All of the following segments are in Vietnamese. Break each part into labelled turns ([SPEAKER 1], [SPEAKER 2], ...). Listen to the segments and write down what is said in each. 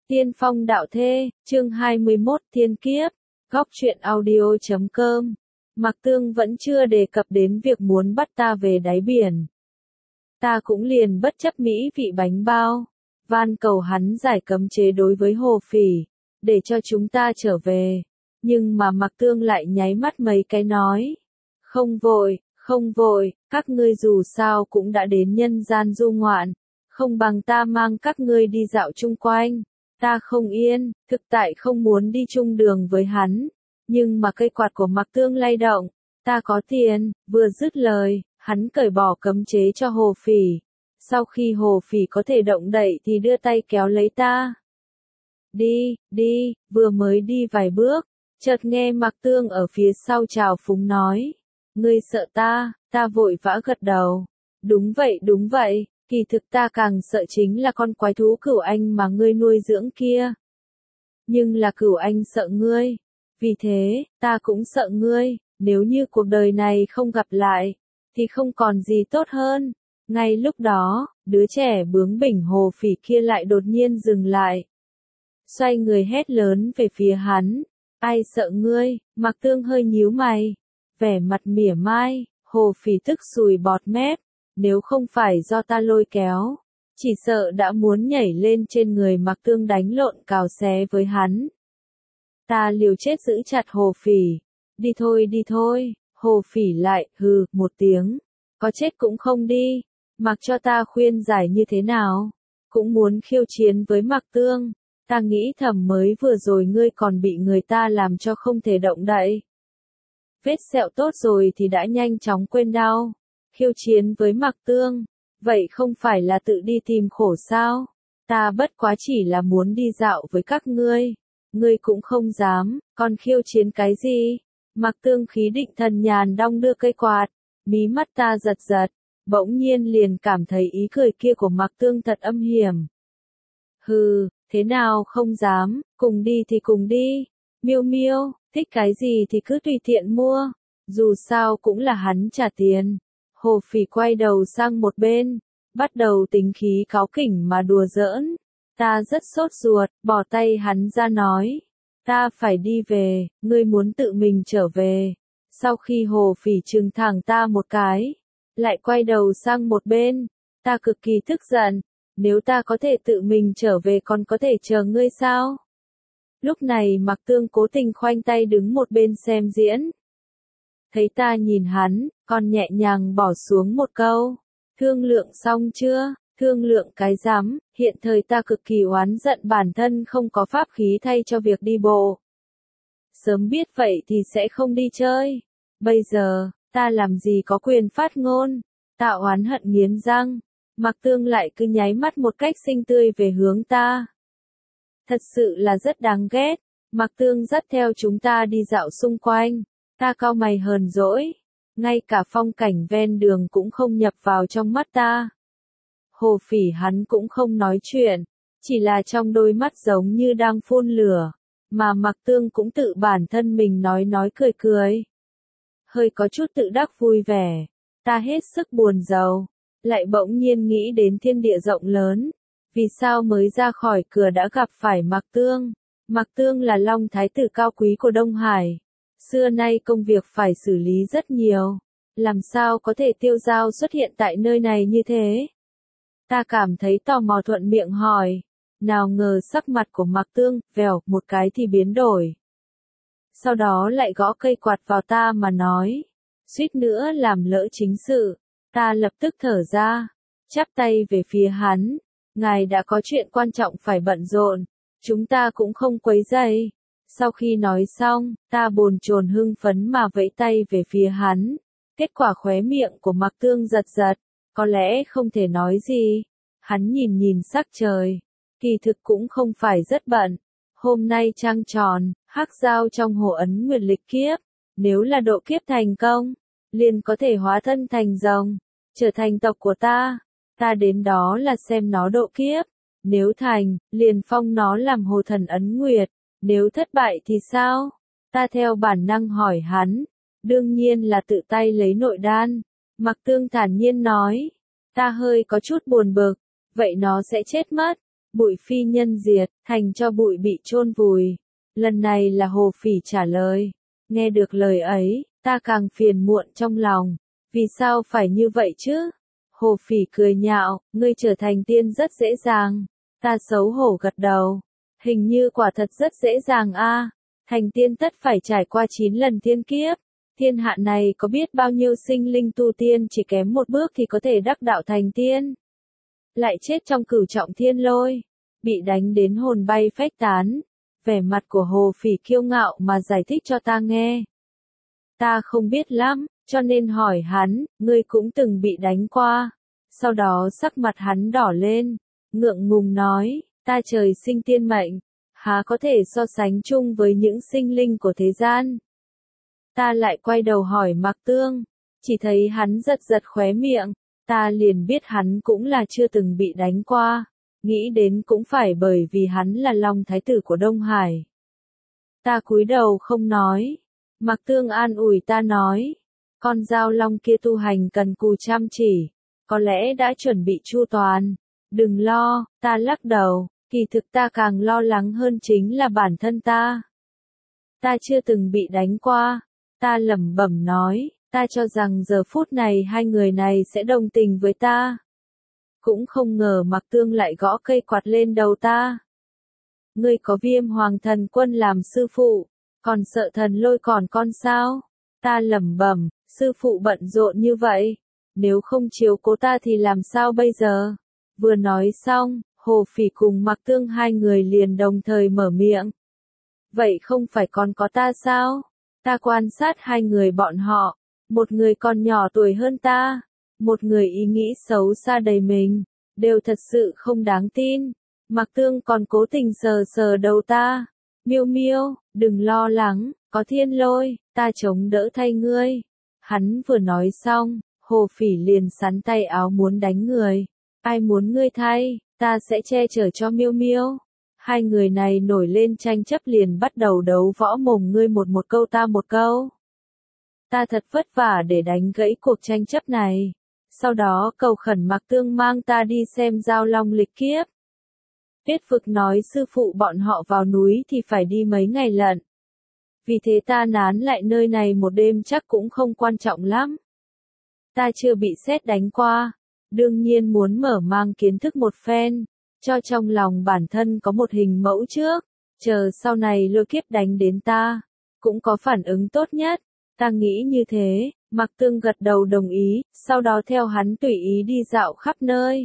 [SPEAKER 1] Tiên phong đạo thê, chương 21 thiên kiếp, góc truyện audio.com. Mạc Tương vẫn chưa đề cập đến việc muốn bắt ta về đáy biển. Ta cũng liền bất chấp mỹ vị bánh bao, van cầu hắn giải cấm chế đối với Hồ Phỉ, để cho chúng ta trở về. Nhưng mà Mạc Tương lại nháy mắt mấy cái nói. Không vội, các ngươi dù sao cũng đã đến nhân gian du ngoạn, không bằng ta mang các ngươi đi dạo chung quanh. Ta không yên, thực tại không muốn đi chung đường với hắn, nhưng mà cây quạt của Mạc Tương lay động, ta có tiền, vừa dứt lời, hắn cởi bỏ cấm chế cho Hồ Phỉ. Sau khi Hồ Phỉ có thể động đậy thì đưa tay kéo lấy ta. Đi, vừa mới đi vài bước, chợt nghe Mạc Tương ở phía sau trào phúng nói. Ngươi sợ ta vội vã gật đầu. Đúng vậy. Kỳ thực ta càng sợ chính là con quái thú Cửu Anh mà ngươi nuôi dưỡng kia. Nhưng là Cửu Anh sợ ngươi. Vì thế, ta cũng sợ ngươi, nếu như cuộc đời này không gặp lại, thì không còn gì tốt hơn. Ngay lúc đó, đứa trẻ bướng bỉnh Hồ Phỉ kia lại đột nhiên dừng lại. Xoay người hét lớn về phía hắn. Ai sợ ngươi? Mạc Tương hơi nhíu mày. Vẻ mặt mỉa mai, Hồ Phỉ tức sùi bọt mép. Nếu không phải do ta lôi kéo, chỉ sợ đã muốn nhảy lên trên người Mạc Tương đánh lộn cào xé với hắn. Ta liều chết giữ chặt Hồ Phỉ. Đi thôi, Hồ Phỉ lại, hừ, một tiếng. Có chết cũng không đi. Mặc cho ta khuyên giải như thế nào. Cũng muốn khiêu chiến với Mạc Tương. Ta nghĩ thầm mới vừa rồi ngươi còn bị người ta làm cho không thể động đậy. Vết sẹo tốt rồi thì đã nhanh chóng quên đau. Khiêu chiến với Mạc Tương, vậy không phải là tự đi tìm khổ sao? Ta bất quá chỉ là muốn đi dạo với các ngươi cũng không dám, còn khiêu chiến cái gì? Mạc Tương khí định thần nhàn đong đưa cây quạt, mí mắt ta giật, bỗng nhiên liền cảm thấy ý cười kia của Mạc Tương thật âm hiểm. Hừ, thế nào không dám, cùng đi thì cùng đi. Miêu, thích cái gì thì cứ tùy tiện mua, dù sao cũng là hắn trả tiền. Hồ Phỉ quay đầu sang một bên, bắt đầu tính khí cáu kỉnh mà đùa giỡn. Ta rất sốt ruột, bỏ tay hắn ra nói. Ta phải đi về, ngươi muốn tự mình trở về. Sau khi Hồ Phỉ trừng thẳng ta một cái, lại quay đầu sang một bên. Ta cực kỳ tức giận, nếu ta có thể tự mình trở về còn có thể chờ ngươi sao? Lúc này Mạc Tương cố tình khoanh tay đứng một bên xem diễn. Thấy ta nhìn hắn, còn nhẹ nhàng bỏ xuống một câu. Thương lượng xong chưa? Thương lượng cái rắm, hiện thời ta cực kỳ oán giận bản thân không có pháp khí thay cho việc đi bộ. Sớm biết vậy thì sẽ không đi chơi. Bây giờ, ta làm gì có quyền phát ngôn. Ta oán hận nghiến răng. Mạc Tương lại cứ nháy mắt một cách xinh tươi về hướng ta. Thật sự là rất đáng ghét. Mạc Tương dắt theo chúng ta đi dạo xung quanh. Ta cau mày hờn dỗi, ngay cả phong cảnh ven đường cũng không nhập vào trong mắt ta. Hồ Phỉ hắn cũng không nói chuyện, chỉ là trong đôi mắt giống như đang phun lửa, mà Mạc Tương cũng tự bản thân mình nói cười. Hơi có chút tự đắc vui vẻ, ta hết sức buồn rầu, lại bỗng nhiên nghĩ đến thiên địa rộng lớn, vì sao mới ra khỏi cửa đã gặp phải Mạc Tương. Mạc Tương là Long Thái tử cao quý của Đông Hải. Xưa nay công việc phải xử lý rất nhiều, làm sao có thể tiêu dao xuất hiện tại nơi này như thế? Ta cảm thấy tò mò thuận miệng hỏi, nào ngờ sắc mặt của Mạc Tương, vèo, một cái thì biến đổi. Sau đó lại gõ cây quạt vào ta mà nói, suýt nữa làm lỡ chính sự. Ta lập tức thở ra, chắp tay về phía hắn, ngài đã có chuyện quan trọng phải bận rộn, chúng ta cũng không quấy rầy. Sau khi nói xong, ta bồn chồn hưng phấn mà vẫy tay về phía hắn. Kết quả khóe miệng của Mạc Tương giật, có lẽ không thể nói gì. Hắn nhìn sắc trời, kỳ thực cũng không phải rất bận. Hôm nay trăng tròn, hắc giao trong hồ ấn nguyệt lịch kiếp. Nếu là độ kiếp thành công, liền có thể hóa thân thành rồng, trở thành tộc của ta. Ta đến đó là xem nó độ kiếp. Nếu thành, liền phong nó làm hồ thần ấn nguyệt. Nếu thất bại thì sao? Ta theo bản năng hỏi hắn. Đương nhiên là tự tay lấy nội đan. Mạc Tương thản nhiên nói. Ta hơi có chút buồn bực. Vậy nó sẽ chết mất. Bụi phi nhân diệt, thành cho bụi bị chôn vùi. Lần này là Hồ Phỉ trả lời. Nghe được lời ấy, ta càng phiền muộn trong lòng. Vì sao phải như vậy chứ? Hồ Phỉ cười nhạo, ngươi trở thành tiên rất dễ dàng. Ta xấu hổ gật đầu. Hình như quả thật rất dễ dàng a. Thành tiên tất phải trải qua 9 lần thiên kiếp. Thiên hạ này có biết bao nhiêu sinh linh tu tiên chỉ kém một bước thì có thể đắc đạo thành tiên. Lại chết trong cửu trọng thiên lôi. Bị đánh đến hồn bay phách tán. Vẻ mặt của Hồ Phỉ kiêu ngạo mà giải thích cho ta nghe. Ta không biết lắm, cho nên hỏi hắn, ngươi cũng từng bị đánh qua. Sau đó sắc mặt hắn đỏ lên, ngượng ngùng nói, ta trời sinh tiên mệnh, há có thể so sánh chung với những sinh linh của thế gian. Ta lại quay đầu hỏi Mạc Tương, chỉ thấy hắn giật giật khóe miệng, ta liền biết hắn cũng là chưa từng bị đánh qua, nghĩ đến cũng phải bởi vì hắn là Long Thái tử của Đông Hải. Ta cúi đầu không nói, Mạc Tương an ủi ta nói, con dao long kia tu hành cần cù chăm chỉ, có lẽ đã chuẩn bị chu toàn, đừng lo, ta lắc đầu, kỳ thực ta càng lo lắng hơn chính là bản thân ta. Ta chưa từng bị đánh qua, ta lẩm bẩm nói, ta cho rằng giờ phút này hai người này sẽ đồng tình với ta. Cũng không ngờ Mạc Tương lại gõ cây quạt lên đầu ta. Ngươi có Viêm Hoàng Thần Quân làm sư phụ, còn sợ thần lôi còn con sao? Ta lẩm bẩm, sư phụ bận rộn như vậy, nếu không chiếu cố ta thì làm sao bây giờ? Vừa nói xong, Hồ Phỉ cùng Mạc Tương hai người liền đồng thời mở miệng. Vậy không phải còn có ta sao? Ta quan sát hai người bọn họ, một người còn nhỏ tuổi hơn ta, một người ý nghĩ xấu xa đầy mình, đều thật sự không đáng tin. Mạc Tương còn cố tình sờ sờ đầu ta. Miêu Miêu, đừng lo lắng, có thiên lôi, ta chống đỡ thay ngươi. Hắn vừa nói xong, Hồ Phỉ liền sắn tay áo muốn đánh người. Ai muốn ngươi thay, ta sẽ che chở cho Miêu Miêu. Hai người này nổi lên tranh chấp liền bắt đầu đấu võ mồm, ngươi một câu ta một câu. Ta thật vất vả để đánh gãy cuộc tranh chấp này. Sau đó cầu khẩn Mạc Tương mang ta đi xem giao long lịch kiếp. Tuyết Vực nói sư phụ bọn họ vào núi thì phải đi mấy ngày lận. Vì thế ta nán lại nơi này một đêm chắc cũng không quan trọng lắm. Ta chưa bị sét đánh qua, đương nhiên muốn mở mang kiến thức một phen, cho trong lòng bản thân có một hình mẫu trước, chờ sau này lôi kiếp đánh đến ta, cũng có phản ứng tốt nhất. Ta nghĩ như thế, Mạc Tương gật đầu đồng ý, sau đó theo hắn tùy ý đi dạo khắp nơi.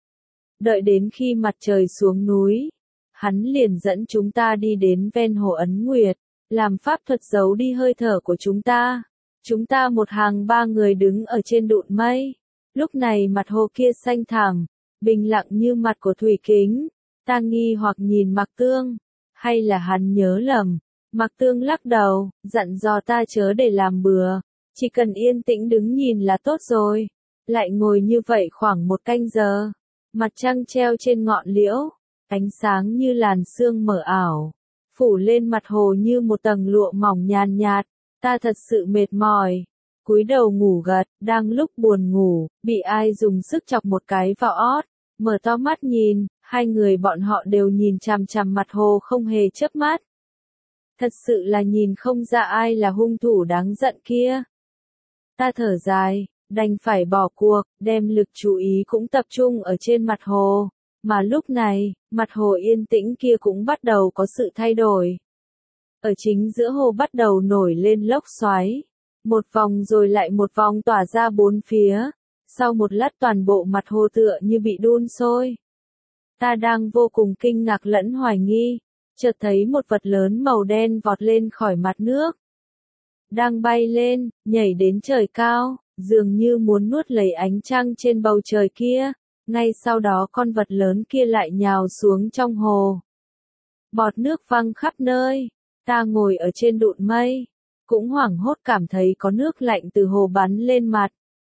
[SPEAKER 1] Đợi đến khi mặt trời xuống núi, hắn liền dẫn chúng ta đi đến ven hồ Ấn Nguyệt, làm pháp thuật giấu đi hơi thở của chúng ta. Chúng ta một hàng ba người đứng ở trên đụn mây. Lúc này mặt hồ kia xanh thẳm, bình lặng như mặt của thủy kính. Ta nghi hoặc nhìn Mạc Tương, hay là hắn nhớ lầm. Mạc Tương lắc đầu, dặn dò ta chớ để làm bừa, chỉ cần yên tĩnh đứng nhìn là tốt rồi. Lại ngồi như vậy khoảng một canh giờ. Mặt trăng treo trên ngọn liễu, ánh sáng như làn sương mờ ảo, phủ lên mặt hồ như một tầng lụa mỏng nhàn nhạt. Ta thật sự mệt mỏi, cúi đầu ngủ gật, đang lúc buồn ngủ, bị ai dùng sức chọc một cái vào ót, mở to mắt nhìn, hai người bọn họ đều nhìn chằm chằm mặt hồ không hề chớp mắt. Thật sự là nhìn không ra ai là hung thủ đáng giận kia. Ta thở dài, đành phải bỏ cuộc, đem lực chú ý cũng tập trung ở trên mặt hồ, mà lúc này, mặt hồ yên tĩnh kia cũng bắt đầu có sự thay đổi. Ở chính giữa hồ bắt đầu nổi lên lốc xoáy, một vòng rồi lại một vòng tỏa ra bốn phía, sau một lát toàn bộ mặt hồ tựa như bị đun sôi. Ta đang vô cùng kinh ngạc lẫn hoài nghi, chợt thấy một vật lớn màu đen vọt lên khỏi mặt nước. Đang bay lên, nhảy đến trời cao, dường như muốn nuốt lấy ánh trăng trên bầu trời kia, ngay sau đó con vật lớn kia lại nhào xuống trong hồ. Bọt nước văng khắp nơi, ta ngồi ở trên đụn mây, cũng hoảng hốt cảm thấy có nước lạnh từ hồ bắn lên mặt.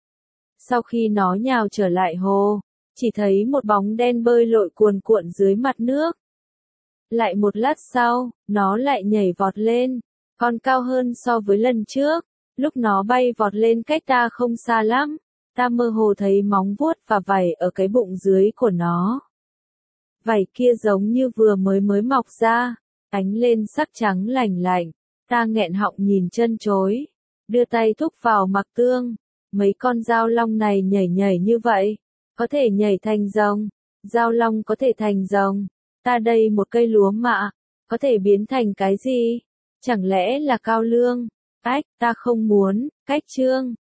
[SPEAKER 1] Sau khi nó nhào trở lại hồ, chỉ thấy một bóng đen bơi lội cuồn cuộn dưới mặt nước. Lại một lát sau, nó lại nhảy vọt lên, còn cao hơn so với lần trước. Lúc nó bay vọt lên cách ta không xa lắm, ta mơ hồ thấy móng vuốt và vảy ở cái bụng dưới của nó. Vảy kia giống như vừa mới mọc ra, ánh lên sắc trắng lành lạnh. Ta nghẹn họng nhìn chân chối, đưa tay thúc vào Mạc Tương. Mấy con dao long này nhảy như vậy, có thể nhảy thành rồng. Dao long có thể thành rồng. Ta đây một cây lúa mạ, có thể biến thành cái gì? Chẳng lẽ là cao lương? Ách, ta không muốn, cách chương.